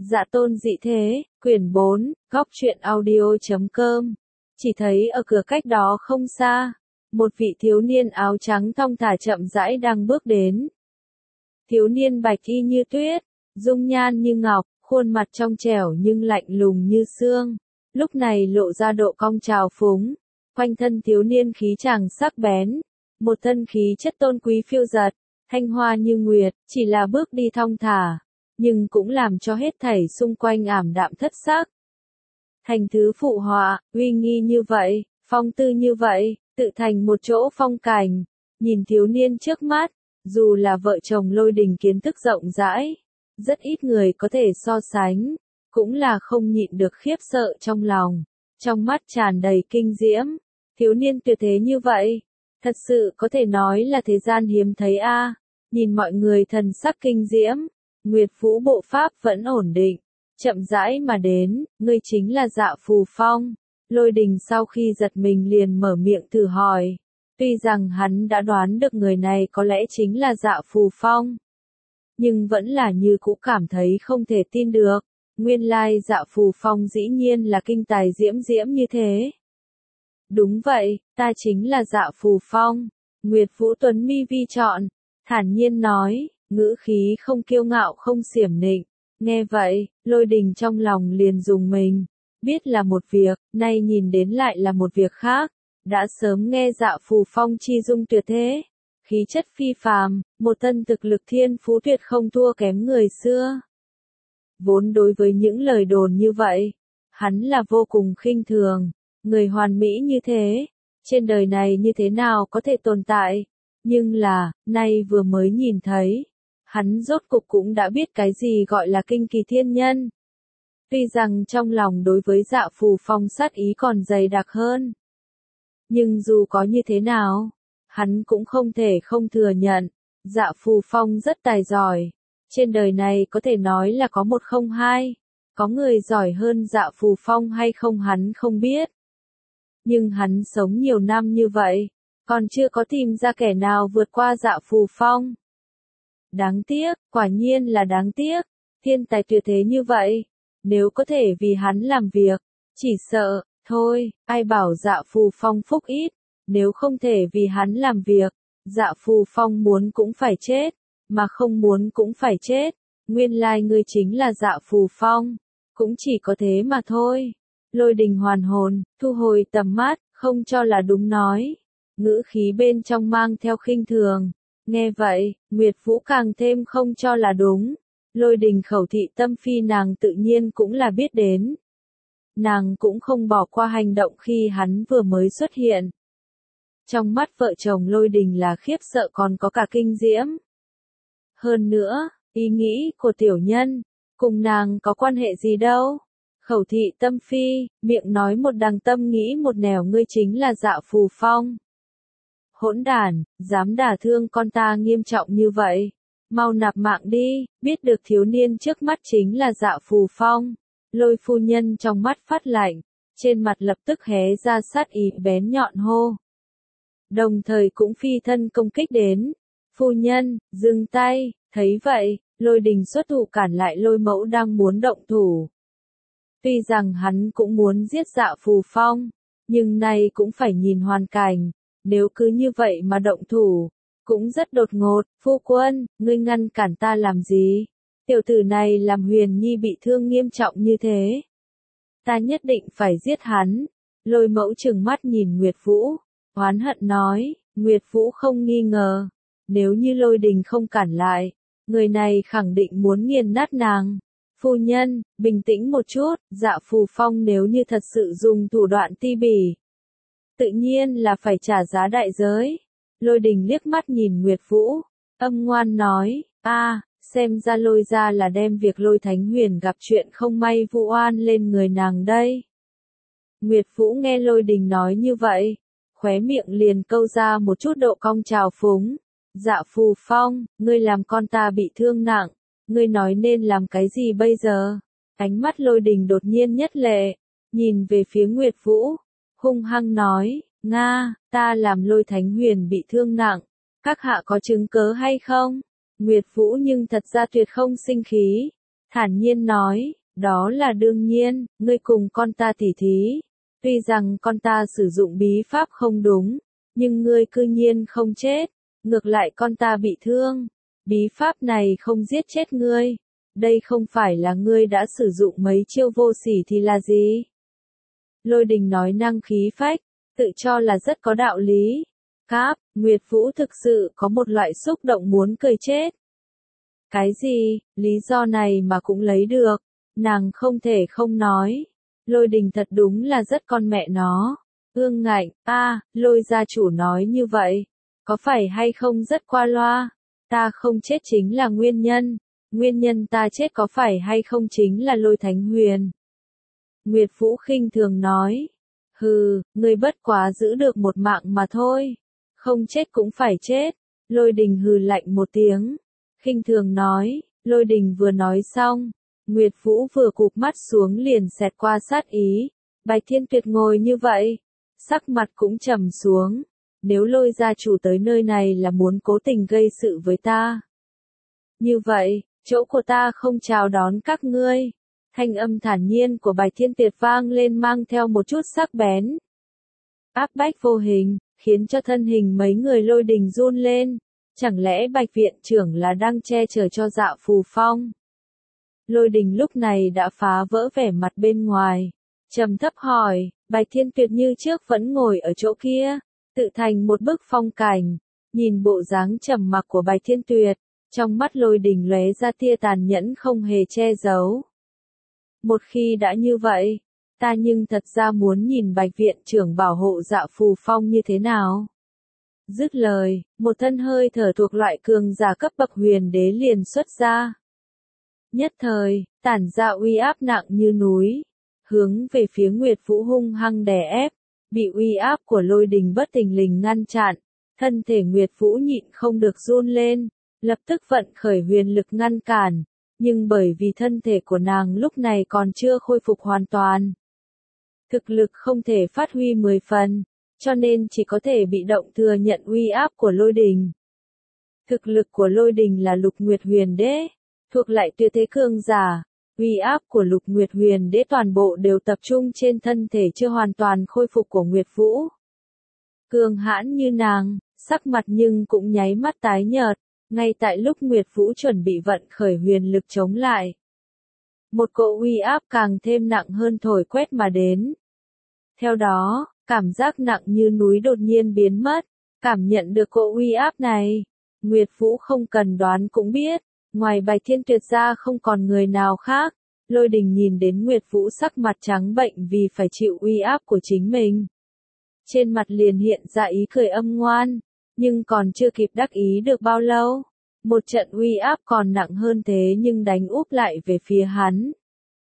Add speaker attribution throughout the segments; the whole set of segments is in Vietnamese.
Speaker 1: Dạ tôn dị thế, quyển 4, góc truyện audio.com. Chỉ thấy ở cửa cách đó không xa, một vị thiếu niên áo trắng thong thả chậm rãi đang bước đến. Thiếu niên bạch y như tuyết, dung nhan như ngọc, khuôn mặt trong trẻo nhưng lạnh lùng như xương. Lúc này lộ ra độ cong trào phúng, quanh thân thiếu niên khí chàng sắc bén, một thân khí chất tôn quý phiêu dật, thanh hoa như nguyệt, chỉ là bước đi thong thả, nhưng cũng làm cho hết thảy xung quanh ảm đạm thất sắc. Thành thứ phụ họa, uy nghi như vậy, phong tư như vậy, tự thành một chỗ phong cảnh, nhìn thiếu niên trước mắt, dù là vợ chồng Lôi Đình kiến thức rộng rãi, rất ít người có thể so sánh, cũng là không nhịn được khiếp sợ trong lòng, trong mắt tràn đầy kinh diễm, thiếu niên tuyệt thế như vậy, thật sự có thể nói là thế gian hiếm thấy a. Nhìn mọi người thần sắc kinh diễm, Nguyệt Vũ bộ pháp vẫn ổn định, chậm rãi mà đến, ngươi chính là Dạ Phù Phong. Lôi Đình sau khi giật mình liền mở miệng thử hỏi, tuy rằng hắn đã đoán được người này có lẽ chính là Dạ Phù Phong, nhưng vẫn là như cũ cảm thấy không thể tin được, nguyên lai Dạ Phù Phong dĩ nhiên là kinh tài diễm diễm như thế. Đúng vậy, ta chính là Dạ Phù Phong. Nguyệt Vũ tuấn mi vi trọn, thản nhiên nói, ngữ khí không kiêu ngạo không xiểm nịnh. Nghe vậy, Lôi Đình trong lòng liền rùng mình, biết là một việc, nay nhìn đến lại là một việc khác. Đã sớm nghe Dạ Phù Phong chi dung tuyệt thế, khí chất phi phàm, một thân thực lực thiên phú tuyệt không thua kém người xưa. Vốn đối với những lời đồn như vậy, hắn là vô cùng khinh thường, người hoàn mỹ như thế, trên đời này như thế nào có thể tồn tại, nhưng là, nay vừa mới nhìn thấy, hắn rốt cục cũng đã biết cái gì gọi là kinh kỳ thiên nhân. Tuy rằng trong lòng đối với Dạ Phù Phong sát ý còn dày đặc hơn, nhưng dù có như thế nào, hắn cũng không thể không thừa nhận, Dạ Phù Phong rất tài giỏi. Trên đời này có thể nói là có một không hai, có người giỏi hơn Dạ Phù Phong hay không hắn không biết. Nhưng hắn sống nhiều năm như vậy, còn chưa có tìm ra kẻ nào vượt qua Dạ Phù Phong. Đáng tiếc, quả nhiên là đáng tiếc, thiên tài tuyệt thế như vậy, nếu có thể vì hắn làm việc, chỉ sợ, thôi, ai bảo Dạ Phù Phong phúc ít, nếu không thể vì hắn làm việc, Dạ Phù Phong muốn cũng phải chết, mà không muốn cũng phải chết, nguyên lai ngươi chính là Dạ Phù Phong, cũng chỉ có thế mà thôi. Lôi Đình hoàn hồn, thu hồi tầm mắt, không cho là đúng nói, ngữ khí bên trong mang theo khinh thường. Nghe vậy, Nguyệt Vũ càng thêm không cho là đúng. Lôi Đình khẩu thị tâm phi nàng tự nhiên cũng là biết đến. Nàng cũng không bỏ qua hành động khi hắn vừa mới xuất hiện. Trong mắt vợ chồng Lôi Đình là khiếp sợ còn có cả kinh diễm. Hơn nữa, ý nghĩ của tiểu nhân, cùng nàng có quan hệ gì đâu. Khẩu thị tâm phi, miệng nói một đằng tâm nghĩ một nẻo, ngươi chính là Dạ Phù Phong. Hỗn đản, dám đả thương con ta nghiêm trọng như vậy, mau nạp mạng đi. Biết được thiếu niên trước mắt chính là Dạ Phù Phong, Lôi phu nhân trong mắt phát lạnh, trên mặt lập tức hé ra sát ý bén nhọn hô. Đồng thời cũng phi thân công kích đến. Phu nhân, dừng tay. Thấy vậy, Lôi Đình xuất thủ cản lại Lôi mẫu đang muốn động thủ. Tuy rằng hắn cũng muốn giết Dạ Phù Phong, nhưng nay cũng phải nhìn hoàn cảnh, nếu cứ như vậy mà động thủ, cũng rất đột ngột. Phu quân, ngươi ngăn cản ta làm gì? Tiểu tử này làm Huyền Nhi bị thương nghiêm trọng như thế. Ta nhất định phải giết hắn. Lôi mẫu trừng mắt nhìn Nguyệt Vũ, oán hận nói. Nguyệt Vũ không nghi ngờ, nếu như Lôi Đình không cản lại, người này khẳng định muốn nghiền nát nàng. Phu nhân, bình tĩnh một chút, Dạ Phù Phong nếu như thật sự dùng thủ đoạn ti bỉ, tự nhiên là phải trả giá đại giới. Lôi Đình liếc mắt nhìn Nguyệt Vũ, âm ngoan nói, xem ra Lôi gia là đem việc Lôi Thánh Huyền gặp chuyện không may vu oan lên người nàng đây. Nguyệt Vũ nghe Lôi Đình nói như vậy, khóe miệng liền câu ra một chút độ cong trào phúng. Dạ Phù Phong, ngươi làm con ta bị thương nặng, ngươi nói nên làm cái gì bây giờ? Ánh mắt Lôi Đình đột nhiên nhất lệ, nhìn về phía Nguyệt Vũ, hung hăng nói, Nga, ta làm Lôi Thánh Huyền bị thương nặng, các hạ có chứng cớ hay không? Nguyệt Vũ nhưng thật ra tuyệt không sinh khí, thản nhiên nói, đó là đương nhiên, ngươi cùng con ta tỉ thí. Tuy rằng con ta sử dụng bí pháp không đúng, nhưng ngươi cư nhiên không chết, ngược lại con ta bị thương. Bí pháp này không giết chết ngươi. Đây không phải là ngươi đã sử dụng mấy chiêu vô sỉ thì là gì? Lôi Đình nói năng khí phách, tự cho là rất có đạo lý. Cáp, Nguyệt Vũ thực sự có một loại xúc động muốn cười chết. Cái gì, lý do này mà cũng lấy được, nàng không thể không nói. Lôi Đình thật đúng là rất con mẹ nó. Ương Ngạnh, Lôi gia chủ nói như vậy, có phải hay không rất qua loa? Ta không chết chính là nguyên nhân ta chết có phải hay không chính là Lôi Thánh Huyền. Nguyệt Vũ khinh thường nói, hừ, ngươi bất quá giữ được một mạng mà thôi, không chết cũng phải chết. Lôi Đình hừ lạnh một tiếng, khinh thường nói. Lôi Đình vừa nói xong, Nguyệt Vũ vừa cụp mắt xuống liền xẹt qua sát ý. Bạch Thiên Tuyệt ngồi như vậy, sắc mặt cũng trầm xuống. Nếu Lôi gia chủ tới nơi này là muốn cố tình gây sự với ta, như vậy, chỗ của ta không chào đón các ngươi. Thanh âm thản nhiên của Bạch Thiên Tuyệt vang lên mang theo một chút sắc bén. Áp bách vô hình, khiến cho thân hình mấy người Lôi Đình run lên. Chẳng lẽ Bạch viện trưởng là đang che chở cho Dạ Phù Phong? Lôi Đình lúc này đã phá vỡ vẻ mặt bên ngoài, trầm thấp hỏi. Bạch Thiên Tuyệt như trước vẫn ngồi ở chỗ kia, tự thành một bức phong cảnh. Nhìn bộ dáng trầm mặc của Bạch Thiên Tuyệt, trong mắt Lôi Đình lóe ra tia tàn nhẫn không hề che giấu. Một khi đã như vậy, ta nhưng thật ra muốn nhìn Bạch viện trưởng bảo hộ Dạ Phù Phong như thế nào. Dứt lời, một thân hơi thở thuộc loại cường giả cấp bậc huyền đế liền xuất ra. Nhất thời, tản ra uy áp nặng như núi, hướng về phía Nguyệt Vũ hung hăng đè ép, bị uy áp của Lôi Đình bất thình lình ngăn chặn, thân thể Nguyệt Vũ nhịn không được run lên, lập tức vận khởi huyền lực ngăn cản, nhưng bởi vì thân thể của nàng lúc này còn chưa khôi phục hoàn toàn, thực lực không thể phát huy 10 phần, cho nên chỉ có thể bị động thừa nhận uy áp của Lôi Đình. Thực lực của Lôi Đình là Lục Nguyệt Huyền Đế, thuộc lại tuyệt thế cường giả, uy áp của Lục Nguyệt Huyền Đế toàn bộ đều tập trung trên thân thể chưa hoàn toàn khôi phục của Nguyệt Vũ. Cường hãn như nàng, sắc mặt nhưng cũng nháy mắt tái nhợt, ngay tại lúc Nguyệt Vũ chuẩn bị vận khởi huyền lực chống lại. Một cỗ uy áp càng thêm nặng hơn thổi quét mà đến. Theo đó, cảm giác nặng như núi đột nhiên biến mất, cảm nhận được cỗ uy áp này. Nguyệt Vũ không cần đoán cũng biết, ngoài Bạch Thiên Tuyệt ra không còn người nào khác. Lôi Đình nhìn đến Nguyệt Vũ sắc mặt trắng bệnh vì phải chịu uy áp của chính mình. Trên mặt liền hiện ra ý cười âm ngoan, nhưng còn chưa kịp đắc ý được bao lâu. Một trận uy áp còn nặng hơn thế nhưng đánh úp lại về phía hắn.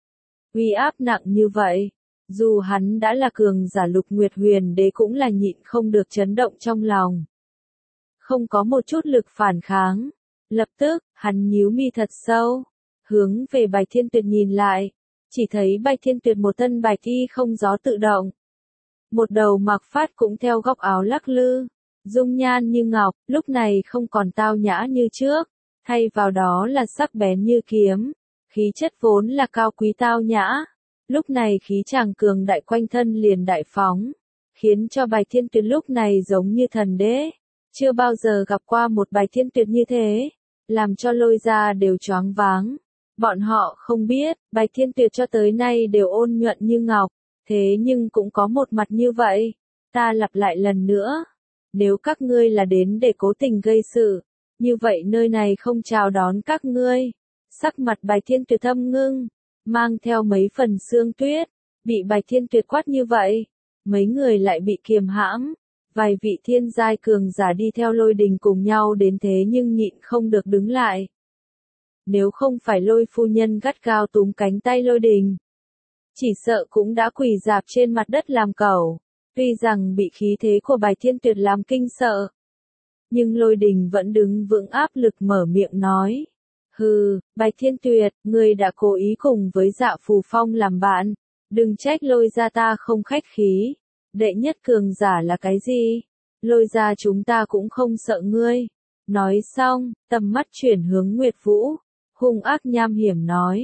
Speaker 1: Uy áp nặng như vậy, dù hắn đã là cường giả Lục Nguyệt Huyền Đế cũng là nhịn không được chấn động trong lòng. Không có một chút lực phản kháng. Lập tức, hắn nhíu mi thật sâu, hướng về Bạch Thiên Tuyệt nhìn lại, chỉ thấy Bạch Thiên Tuyệt một thân bạch y không gió tự động. Một đầu mặc phát cũng theo góc áo lắc lư, dung nhan như ngọc, lúc này không còn tao nhã như trước, thay vào đó là sắc bén như kiếm, khí chất vốn là cao quý tao nhã, lúc này khí chàng cường đại quanh thân liền đại phóng, khiến cho Bạch Thiên Tuyệt lúc này giống như thần đế, chưa bao giờ gặp qua một Bạch Thiên Tuyệt như thế, làm cho Lôi gia đều choáng váng. Bọn họ không biết, Bạch Thiên Tuyệt cho tới nay đều ôn nhuận như ngọc, thế nhưng cũng có một mặt như vậy. Ta lặp lại lần nữa, nếu các ngươi là đến để cố tình gây sự, như vậy nơi này không chào đón các ngươi. Sắc mặt Bạch Thiên Tuyệt thâm ngưng, mang theo mấy phần sương tuyết, bị Bạch Thiên Tuyệt quát như vậy, mấy người lại bị kiềm hãm. Vài vị thiên giai cường giả đi theo Lôi Đình cùng nhau đến thế nhưng nhịn không được đứng lại. Nếu không phải Lôi phu nhân gắt gao túm cánh tay Lôi Đình, chỉ sợ cũng đã quỳ rạp trên mặt đất làm cẩu. Tuy rằng bị khí thế của Bạch Thiên Tuyệt làm kinh sợ, nhưng Lôi Đình vẫn đứng vững áp lực mở miệng nói. Hừ, Bạch Thiên Tuyệt, ngươi đã cố ý cùng với Dạ Phù Phong làm bạn, đừng trách Lôi gia ta không khách khí. Đệ nhất cường giả là cái gì? Lôi gia chúng ta cũng không sợ ngươi. Nói xong, tầm mắt chuyển hướng Nguyệt Vũ, hung ác nham hiểm nói.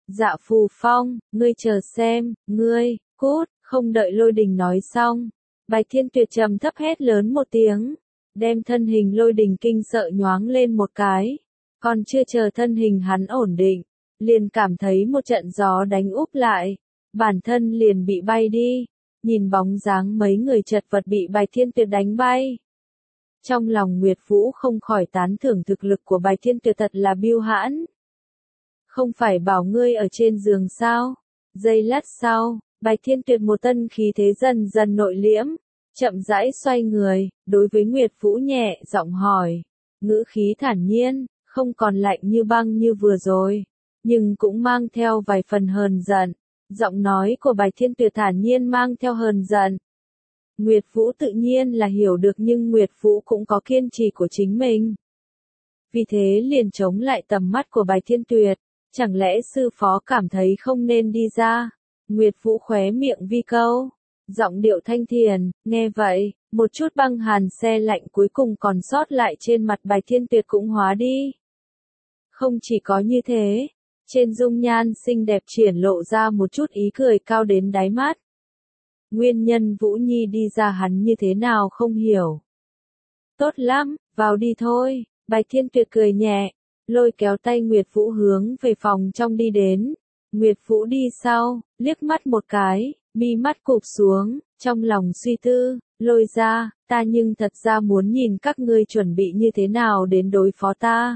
Speaker 1: Dạ Phù Phong, ngươi chờ xem, ngươi, cút, không đợi Lôi Đình nói xong. Bạch Thiên Tuyệt trầm thấp hét lớn một tiếng, đem thân hình Lôi Đình kinh sợ nhoáng lên một cái. Còn chưa chờ thân hình hắn ổn định, liền cảm thấy một trận gió đánh úp lại, bản thân liền bị bay đi, nhìn bóng dáng mấy người chật vật bị Bạch Thiên Tuyệt đánh bay. Trong lòng Nguyệt Vũ không khỏi tán thưởng thực lực của Bạch Thiên Tuyệt thật là biêu hãn. Không phải bảo ngươi ở trên giường sao? Giây lát sau, Bạch Thiên Tuyệt một tân khí thế dần dần nội liễm, chậm rãi xoay người, đối với Nguyệt Vũ nhẹ giọng hỏi, ngữ khí thản nhiên, không còn lạnh như băng như vừa rồi, nhưng cũng mang theo vài phần hờn giận. Giọng nói của Bạch Thiên Tuyệt thản nhiên mang theo hờn giận. Nguyệt Vũ tự nhiên là hiểu được nhưng Nguyệt Vũ cũng có kiên trì của chính mình. Vì thế liền chống lại tầm mắt của Bạch Thiên Tuyệt, chẳng lẽ sư phó cảm thấy không nên đi ra? Nguyệt Vũ khóe miệng vi câu, giọng điệu thanh thiền, nghe vậy, một chút băng hàn se lạnh cuối cùng còn sót lại trên mặt Bạch Thiên Tuyệt cũng hóa đi. Không chỉ có như thế, trên dung nhan xinh đẹp triển lộ ra một chút ý cười cao đến đáy mắt. Nguyên nhân Vũ Nhi đi ra hắn như thế nào không hiểu. Tốt lắm, vào đi thôi, Bạch Thiên Tuyệt cười nhẹ, lôi kéo tay Nguyệt Vũ hướng về phòng trong đi đến. Nguyệt Vũ đi sau, liếc mắt một cái, mi mắt cụp xuống, trong lòng suy tư, Lôi ra, ta nhưng thật ra muốn nhìn các ngươi chuẩn bị như thế nào đến đối phó ta.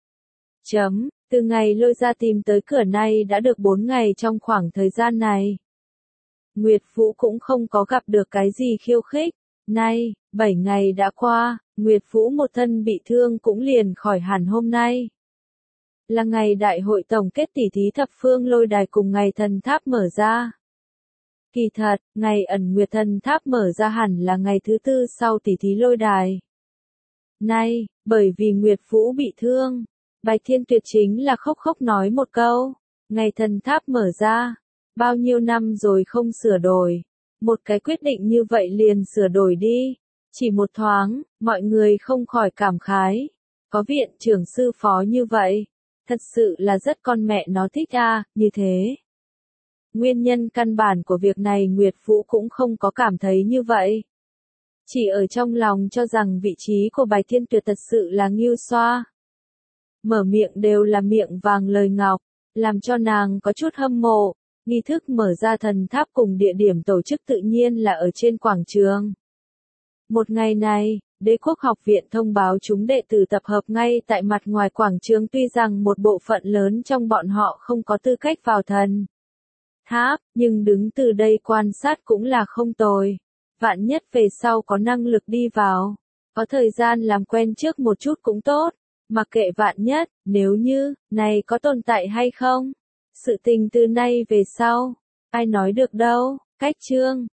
Speaker 1: Từ ngày Lôi ra tìm tới cửa này đã được 4 ngày, trong khoảng thời gian này Nguyệt Vũ cũng không có gặp được cái gì khiêu khích. Nay, 7 ngày đã qua, Nguyệt Vũ một thân bị thương cũng liền khỏi hẳn. Hôm nay là ngày đại hội tổng kết tỷ thí thập phương lôi đài cùng ngày thần tháp mở ra. Kỳ thật, ngày ẩn nguyệt thần tháp mở ra hẳn là ngày thứ 4 sau tỷ thí lôi đài. Nay, bởi vì Nguyệt Vũ bị thương, Bạch Thiên Tuyệt chính là khóc khóc nói một câu, ngày thần tháp mở ra, bao nhiêu năm rồi không sửa đổi, một cái quyết định như vậy liền sửa đổi đi. Chỉ một thoáng, mọi người không khỏi cảm khái, có viện trưởng sư phó như vậy, thật sự là rất con mẹ nó thích như thế. Nguyên nhân căn bản của việc này Nguyệt Vũ cũng không có cảm thấy như vậy. Chỉ ở trong lòng cho rằng vị trí của Bạch Thiên Tuyệt thật sự là nghêu xoa. Mở miệng đều là miệng vàng lời ngọc, làm cho nàng có chút hâm mộ. Nghi thức mở ra thần tháp cùng địa điểm tổ chức tự nhiên là ở trên quảng trường. Một ngày này, Đế Quốc Học viện thông báo chúng đệ tử tập hợp ngay tại mặt ngoài quảng trường, tuy rằng một bộ phận lớn trong bọn họ không có tư cách vào thần tháp, nhưng đứng từ đây quan sát cũng là không tồi. Vạn nhất về sau có năng lực đi vào, có thời gian làm quen trước một chút cũng tốt, mặc kệ vạn nhất, nếu như, này có tồn tại hay không. Sự tình từ nay về sau, ai nói được đâu. Cách chương